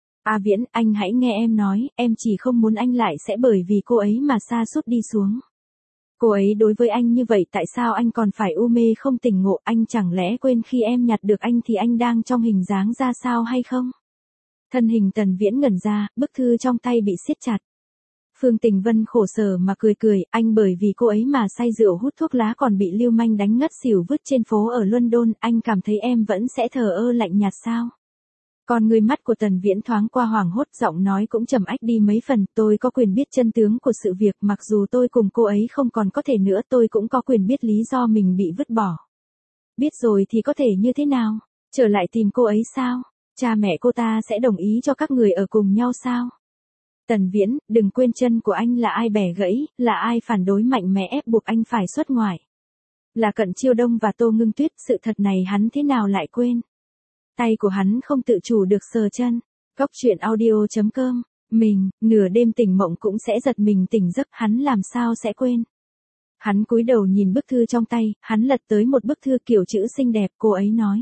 A: A Viễn, anh hãy nghe em nói, em chỉ không muốn anh lại sẽ bởi vì cô ấy mà sa sút đi xuống. Cô ấy đối với anh như vậy, tại sao anh còn phải u mê không tỉnh ngộ? Anh chẳng lẽ quên khi em nhặt được anh thì anh đang trong hình dáng ra sao hay không? Thân hình Tần Viễn ngẩn ra, bức thư trong tay bị siết chặt. Phương Tình Vân khổ sở mà cười, anh bởi vì cô ấy mà say rượu hút thuốc lá còn bị lưu manh đánh ngất xỉu vứt trên phố ở London, anh cảm thấy em vẫn sẽ thờ ơ lạnh nhạt sao? Còn người mắt của Tần Viễn thoáng qua hoảng hốt, giọng nói cũng trầm ách đi mấy phần, tôi có quyền biết chân tướng của sự việc, mặc dù tôi cùng cô ấy không còn có thể nữa, tôi cũng có quyền biết lý do mình bị vứt bỏ. Biết rồi thì có thể như thế nào? Trở lại tìm cô ấy sao? Cha mẹ cô ta sẽ đồng ý cho các người ở cùng nhau sao? Tần Viễn, đừng quên chân của anh là ai bẻ gãy, là ai phản đối mạnh mẽ ép buộc anh phải xuất ngoại. Là Cận Chiêu Đông và Tô Ngưng Tuyết, sự thật này hắn thế nào lại quên? Tay của hắn không tự chủ được sờ chân. Góc truyện audio.com, mình, nửa đêm tỉnh mộng cũng sẽ giật mình tỉnh giấc, hắn làm sao sẽ quên. Hắn cúi đầu nhìn bức thư trong tay, hắn lật tới một bức thư kiểu chữ xinh đẹp, cô ấy nói.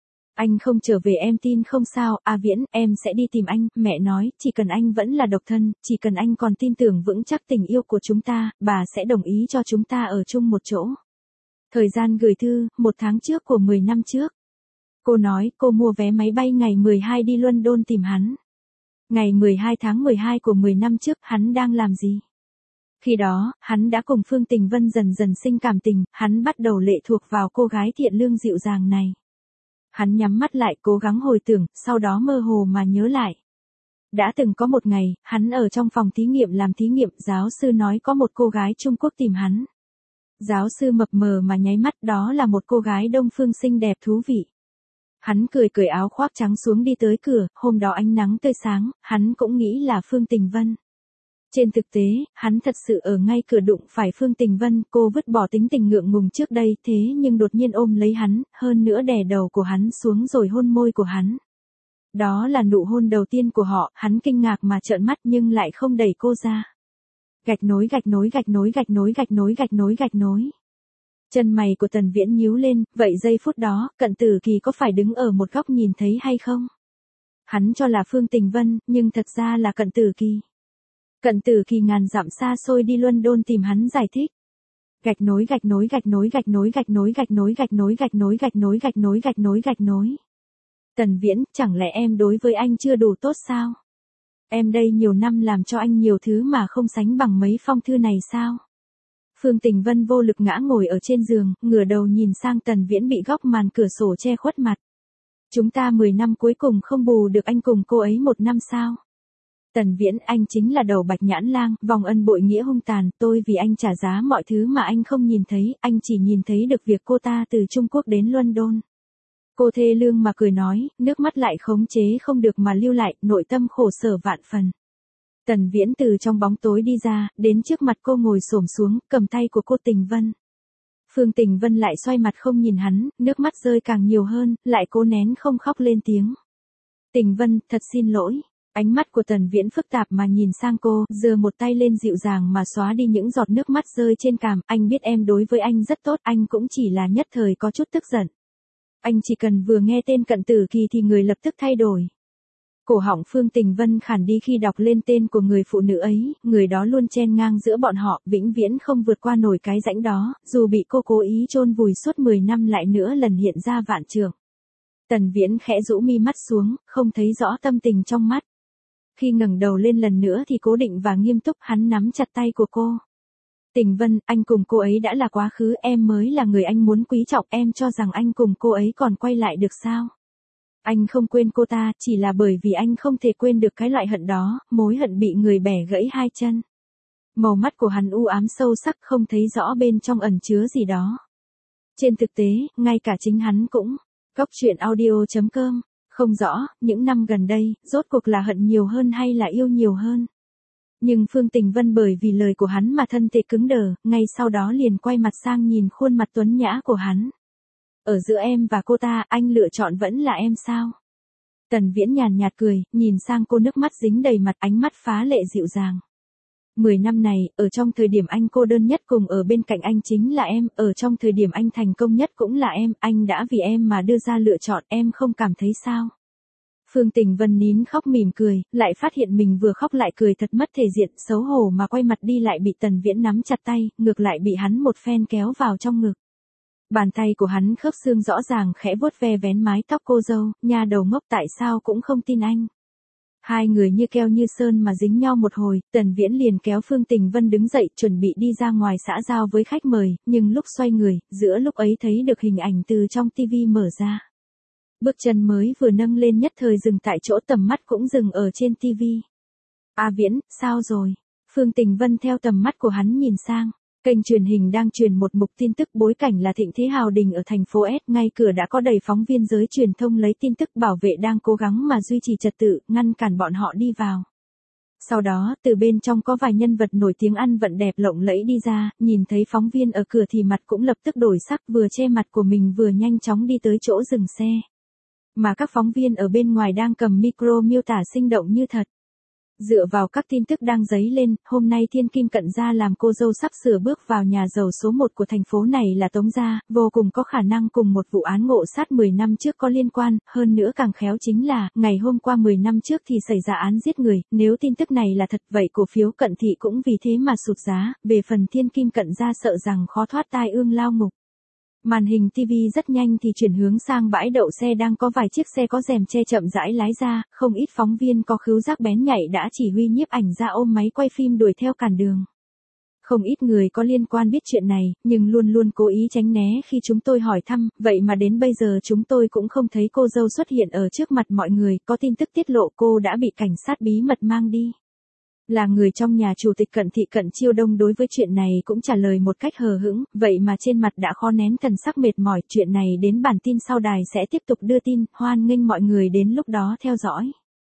A: Anh không trở về em tin không sao, A Viễn, em sẽ đi tìm anh, mẹ nói, chỉ cần anh vẫn là độc thân, chỉ cần anh còn tin tưởng vững chắc tình yêu của chúng ta, bà sẽ đồng ý cho chúng ta ở chung một chỗ. Thời gian gửi thư, 1 tháng trước của 10 năm trước. Cô nói, cô mua vé máy bay ngày 12 đi London tìm hắn. Ngày 12 tháng 12 của 10 năm trước, hắn đang làm gì? Khi đó, hắn đã cùng Phương Tình Vân dần dần sinh cảm tình, hắn bắt đầu lệ thuộc vào cô gái thiện lương dịu dàng này. Hắn nhắm mắt lại cố gắng hồi tưởng, sau đó mơ hồ mà nhớ lại. Đã từng có một ngày, hắn ở trong phòng thí nghiệm làm thí nghiệm, giáo sư nói có một cô gái Trung Quốc tìm hắn. Giáo sư mập mờ mà nháy mắt, đó là một cô gái Đông phương xinh đẹp thú vị. Hắn cởi áo khoác trắng xuống đi tới cửa, hôm đó ánh nắng tươi sáng, hắn cũng nghĩ là Phương Tình Vân. Trên thực tế, hắn thật sự ở ngay cửa đụng phải Phương Tình Vân, cô vứt bỏ tính tình ngượng ngùng trước đây thế nhưng đột nhiên ôm lấy hắn, hơn nữa đè đầu của hắn xuống rồi hôn môi của hắn. Đó là nụ hôn đầu tiên của họ, hắn kinh ngạc mà trợn mắt nhưng lại không đẩy cô ra. Gạch nối gạch nối gạch nối gạch nối gạch nối gạch nối gạch nối. Chân mày của Tần Viễn nhíu lên, vậy giây phút đó, Cận Tử Kỳ có phải đứng ở một góc nhìn thấy hay không? Hắn cho là Phương Tình Vân, nhưng thật ra là Cận Tử Kỳ. Cận Tử Kỳ ngàn dặm xa xôi đi London tìm hắn giải thích. Gạch nối gạch nối gạch nối gạch nối gạch nối gạch nối gạch nối gạch nối gạch nối gạch nối gạch nối gạch nối. Tần Viễn, chẳng lẽ em đối với anh chưa đủ tốt sao? Em đây nhiều năm làm cho anh nhiều thứ mà không sánh bằng mấy phong thư này sao? Phương Tình Vân vô lực ngã ngồi ở trên giường, ngửa đầu nhìn sang Tần Viễn bị góc màn cửa sổ che khuất mặt. Chúng ta 10 năm cuối cùng không bù được anh cùng cô ấy 1 năm sao? Tần Viễn, anh chính là đầu bạch nhãn lang, vòng ân bội nghĩa hung tàn, tôi vì anh trả giá mọi thứ mà anh không nhìn thấy, anh chỉ nhìn thấy được việc cô ta từ Trung Quốc đến London. Cô thê lương mà cười nói, nước mắt lại khống chế không được mà lưu lại, nội tâm khổ sở vạn phần. Tần Viễn từ trong bóng tối đi ra, đến trước mặt cô ngồi xổm xuống, cầm tay của cô Tình Vân. Phương Tình Vân lại xoay mặt không nhìn hắn, nước mắt rơi càng nhiều hơn, lại cố nén không khóc lên tiếng. Tình Vân, thật xin lỗi. Ánh mắt của Tần Viễn phức tạp mà nhìn sang cô, giơ một tay lên dịu dàng mà xóa đi những giọt nước mắt rơi trên cằm, anh biết em đối với anh rất tốt, anh cũng chỉ là nhất thời có chút tức giận. Anh chỉ cần vừa nghe tên Cận Tử Kỳ thì người lập tức thay đổi. Cổ họng Phương Tình Vân khản đi khi đọc lên tên của người phụ nữ ấy, người đó luôn chen ngang giữa bọn họ, vĩnh viễn không vượt qua nổi cái rãnh đó, dù bị cô cố ý chôn vùi suốt 10 năm lại nữa lần hiện ra vạn trượng. Tần Viễn khẽ rũ mi mắt xuống, không thấy rõ tâm tình trong mắt. Khi ngẩng đầu lên lần nữa thì cố định và nghiêm túc, hắn nắm chặt tay của cô. Tình Vân, anh cùng cô ấy đã là quá khứ, em mới là người anh muốn quý trọng, em cho rằng anh cùng cô ấy còn quay lại được sao? Anh không quên cô ta, chỉ là bởi vì anh không thể quên được cái loại hận đó, mối hận bị người bẻ gãy 2 chân. Màu mắt của hắn u ám sâu sắc, không thấy rõ bên trong ẩn chứa gì đó. Trên thực tế, ngay cả chính hắn cũng. Góc truyện audio.com. Không rõ, những năm gần đây, rốt cuộc là hận nhiều hơn hay là yêu nhiều hơn. Nhưng Phương Tình Vân bởi vì lời của hắn mà thân thể cứng đờ, ngay sau đó liền quay mặt sang nhìn khuôn mặt tuấn nhã của hắn. Ở giữa em và cô ta, anh lựa chọn vẫn là em sao? Tần Viễn nhàn nhạt cười, nhìn sang cô, nước mắt dính đầy mặt, ánh mắt phá lệ dịu dàng. 10 năm này, ở trong thời điểm anh cô đơn nhất cùng ở bên cạnh anh chính là em, ở trong thời điểm anh thành công nhất cũng là em, anh đã vì em mà đưa ra lựa chọn, em không cảm thấy sao? Phương Tình Vân nín khóc mỉm cười, lại phát hiện mình vừa khóc lại cười thật mất thể diện, xấu hổ mà quay mặt đi lại bị Tần Viễn nắm chặt tay, ngược lại bị hắn một phen kéo vào trong ngực. Bàn tay của hắn khớp xương rõ ràng khẽ vuốt ve vén mái tóc cô dâu, nha đầu ngốc tại sao cũng không tin anh. Hai người như keo như sơn mà dính nhau một hồi, Tần Viễn liền kéo Phương Tình Vân đứng dậy chuẩn bị đi ra ngoài xã giao với khách mời, nhưng lúc xoay người, giữa lúc ấy thấy được hình ảnh từ trong tivi mở ra. Bước chân mới vừa nâng lên nhất thời dừng tại chỗ, tầm mắt cũng dừng ở trên tivi. A Viễn, sao rồi? Phương Tình Vân theo tầm mắt của hắn nhìn sang. Kênh truyền hình đang truyền một mục tin tức, bối cảnh là thịnh thế hào đình ở thành phố S, ngay cửa đã có đầy phóng viên giới truyền thông lấy tin tức, bảo vệ đang cố gắng mà duy trì trật tự, ngăn cản bọn họ đi vào. Sau đó, từ bên trong có vài nhân vật nổi tiếng ăn vận đẹp lộng lẫy đi ra, nhìn thấy phóng viên ở cửa thì mặt cũng lập tức đổi sắc, vừa che mặt của mình vừa nhanh chóng đi tới chỗ dừng xe. Mà các phóng viên ở bên ngoài đang cầm micro miêu tả sinh động như thật. Dựa vào các tin tức đang dấy lên, hôm nay Thiên Kim Cận Gia làm cô dâu sắp sửa bước vào nhà giàu số 1 của thành phố này là Tống Gia, vô cùng có khả năng cùng một vụ án ngộ sát 10 năm trước có liên quan, hơn nữa càng khéo chính là, ngày hôm qua 10 năm trước thì xảy ra án giết người, nếu tin tức này là thật vậy cổ phiếu Cận Thị cũng vì thế mà sụt giá, về phần Thiên Kim Cận Gia sợ rằng khó thoát tai ương lao ngục. Màn hình TV rất nhanh thì chuyển hướng sang bãi đậu xe, đang có vài chiếc xe có rèm che chậm rãi lái ra, không ít phóng viên có khứu giác bén nhạy đã chỉ huy nhiếp ảnh ra ôm máy quay phim đuổi theo cản đường. Không ít người có liên quan biết chuyện này, nhưng luôn luôn cố ý tránh né khi chúng tôi hỏi thăm, vậy mà đến bây giờ chúng tôi cũng không thấy cô dâu xuất hiện ở trước mặt mọi người, có tin tức tiết lộ cô đã bị cảnh sát bí mật mang đi. Là người trong nhà chủ tịch Cận Thị Cận Chiêu Đông đối với chuyện này cũng trả lời một cách hờ hững, vậy mà trên mặt đã khó nén thần sắc mệt mỏi, chuyện này đến bản tin sau đài sẽ tiếp tục đưa tin, hoan nghênh mọi người đến lúc đó theo dõi.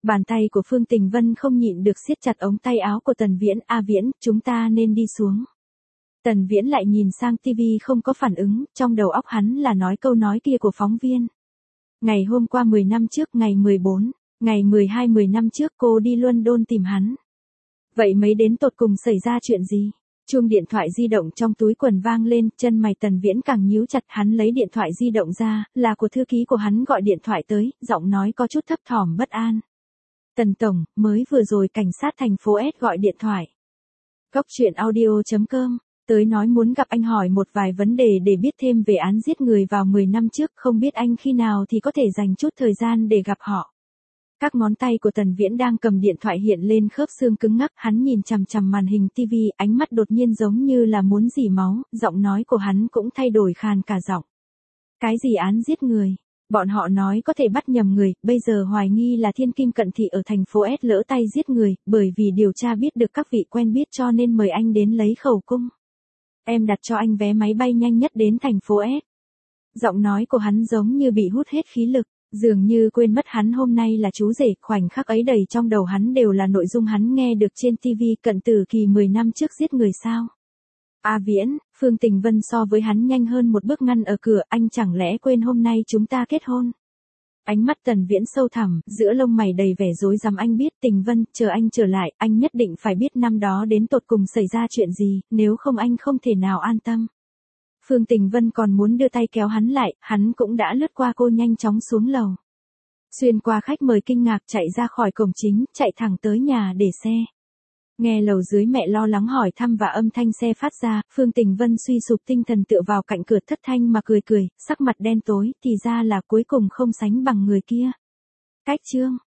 A: Bàn tay của Phương Tình Vân không nhịn được siết chặt ống tay áo của Tần Viễn. A Viễn, chúng ta nên đi xuống. Tần Viễn lại nhìn sang tivi không có phản ứng, trong đầu óc hắn là nói câu nói kia của phóng viên. Ngày hôm qua 10 năm trước, ngày 14, ngày 12 10 năm trước cô đi London tìm hắn. Vậy mấy đến tột cùng xảy ra chuyện gì? Chuông điện thoại di động trong túi quần vang lên, chân mày Tần Viễn càng nhíu chặt, hắn lấy điện thoại di động ra, là của thư ký của hắn gọi điện thoại tới, giọng nói có chút thấp thỏm bất an. Tần Tổng, mới vừa rồi cảnh sát thành phố S gọi điện thoại. Cóc truyện audio.com, tới nói muốn gặp anh hỏi một vài vấn đề để biết thêm về án giết người vào 10 năm trước, không biết anh khi nào thì có thể dành chút thời gian để gặp họ. Các ngón tay của Tần Viễn đang cầm điện thoại hiện lên khớp xương cứng ngắc, hắn nhìn chằm chằm màn hình tivi, ánh mắt đột nhiên giống như là muốn rỉ máu, giọng nói của hắn cũng thay đổi khàn cả giọng. Cái gì án giết người? Bọn họ nói có thể bắt nhầm người, bây giờ hoài nghi là Thiên Kim Cận Thị ở thành phố S lỡ tay giết người, bởi vì điều tra biết được các vị quen biết cho nên mời anh đến lấy khẩu cung. Em đặt cho anh vé máy bay nhanh nhất đến thành phố S. Giọng nói của hắn giống như bị hút hết khí lực, dường như quên mất hắn hôm nay là chú rể, khoảnh khắc ấy đầy trong đầu hắn đều là nội dung hắn nghe được trên TV. Cận Tử Kỳ 10 năm trước giết người sao? A Viễn, Phương Tình Vân so với hắn nhanh hơn một bước ngăn ở cửa, anh chẳng lẽ quên hôm nay chúng ta kết hôn? Ánh mắt Tần Viễn sâu thẳm, giữa lông mày đầy vẻ rối rắm. Anh biết Tình Vân, chờ anh trở lại, anh nhất định phải biết năm đó đến tột cùng xảy ra chuyện gì, nếu không anh không thể nào an tâm. Phương Tình Vân còn muốn đưa tay kéo hắn lại, hắn cũng đã lướt qua cô nhanh chóng xuống lầu. Xuyên qua khách mời kinh ngạc chạy ra khỏi cổng chính, chạy thẳng tới nhà để xe. Nghe lầu dưới mẹ lo lắng hỏi thăm và âm thanh xe phát ra, Phương Tình Vân suy sụp tinh thần tựa vào cạnh cửa thất thanh mà cười cười, sắc mặt đen tối, thì ra là cuối cùng không sánh bằng người kia. Cách chương